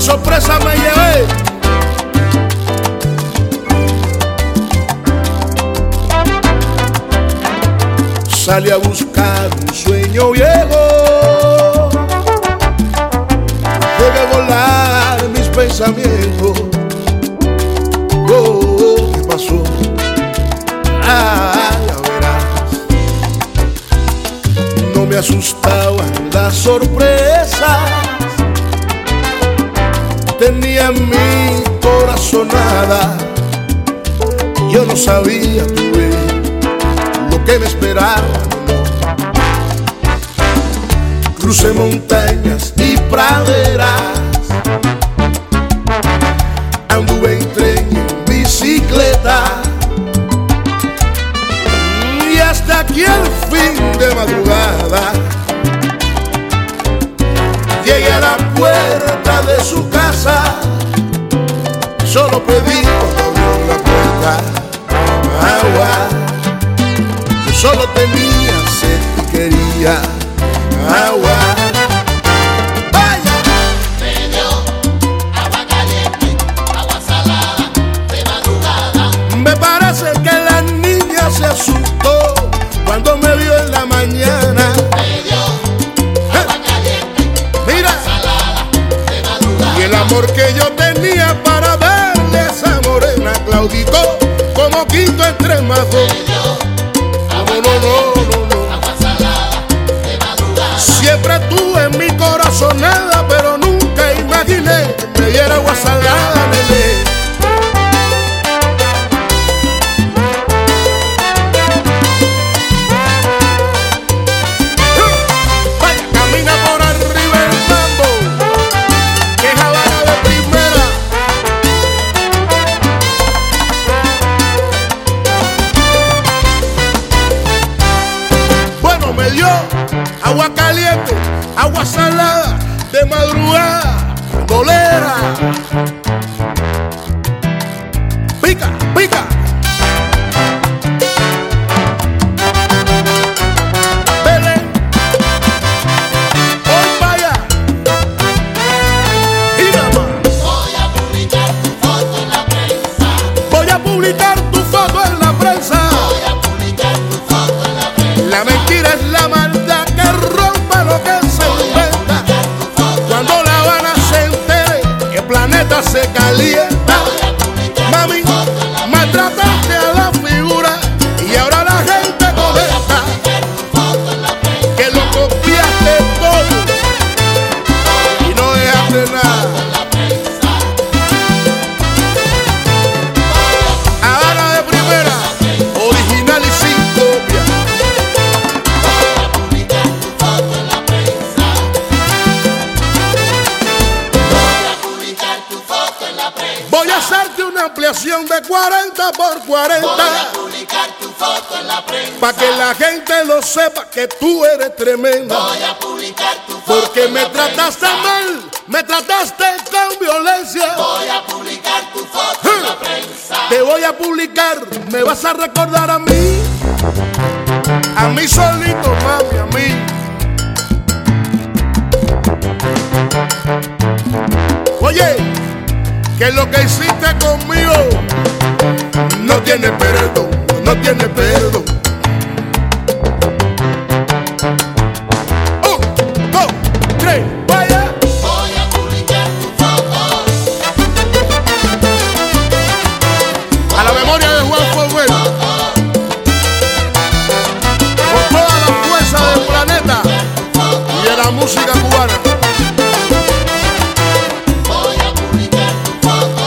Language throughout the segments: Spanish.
sorpresa me llevé. Salí a buscar un sueño viejo, dejé volar mis pensamientos. ¿Qué pasó? Ya verás. No me asustaban las sorpresas, tenía mi corazonada. Yo no sabía, tuve lo que me esperaba. Crucé montañas y praderas, anduve en tren y en bicicleta, y hasta aquí al fin de madrugada llegué a la puerta de su casa. Solo pedí cuando abrió la puerta agua. Yo solo tenía sed y quería agua. Vaya. Me dio agua caliente, agua salada, de madrugada. Me parece que la niña se asustó cuando me vio en la mañana. Me dio agua caliente, mira, agua salada, de madrugada. Y el amor que yo tenía para darle a esa morena claudicó como quinto extremazo. Me dio agua caliente, agua salada, de madrugada. Siempre tuve en mi corazonada, pero nunca imaginé que me diera agua salada, nene. Vaya, camina por arriba el mambo, que es Habana de primera. Bueno, me dio agua caliente, agua salada, de madrugada, dolera. Pica, pica. Belén, hoy vaya. Y nada más. Voy a publicar tu foto en la prensa. Voy a publicar tu foto en la prensa. Voy a publicar tu foto en la prensa. La mentira es la maldad que rompa lo que se inventa. Cuando La Habana se entere que el planeta se calienta. Mami, maltrataste a la figura y ahora la gente comenta que lo copiaste todo y no dejaste nada. Habana de primera, original y sin copia. Voy a hacerte una ampliación de 40 por 40 Voy a publicar tu foto en la prensa. para que la gente lo sepa que tú eres tremenda. Voy a publicar tu foto Porque en me la trataste prensa. mal, me trataste con violencia. Voy a publicar tu foto en la prensa. Te voy a publicar, me vas a recordar a mí solito, mami, a mí. Oye, que lo que hiciste conmigo no tiene perdón, no tiene perdón. 1, 2, 3, vaya. Voy a publicar tu foto. A la memoria de Juan Fuego, con toda la fuerza del planeta y de la música cubana. Voy a publicar tu foto.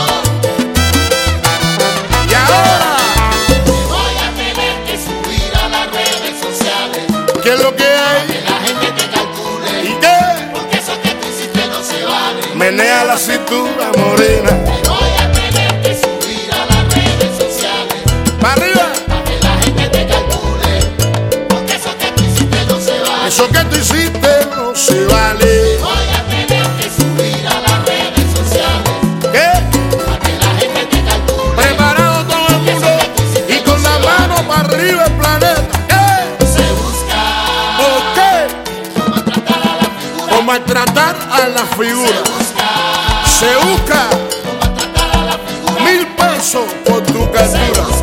Y ahora, Te voy a tener que subir a las redes sociales. ¿qué es lo que hay? Que la gente te calcule. ¿Y qué? Porque eso que tú hiciste no se vale. Menea la cintura morena. Te voy a tener que subir a las redes sociales. ¡Para arriba! Para que la gente te calcule. Porque eso que tú hiciste no se vale. Eso que tú hiciste no se vale. Voy a tener que subir a las redes sociales. ¿Qué? Para que la gente te calcule. Preparado todo el mundo y con la mano para arriba el planeta. ¿Qué? Se busca. ¿Por qué? Maltratar a la figura. Por maltratar a la figura. Se busca. Se busca 1000 pesos por tu captura.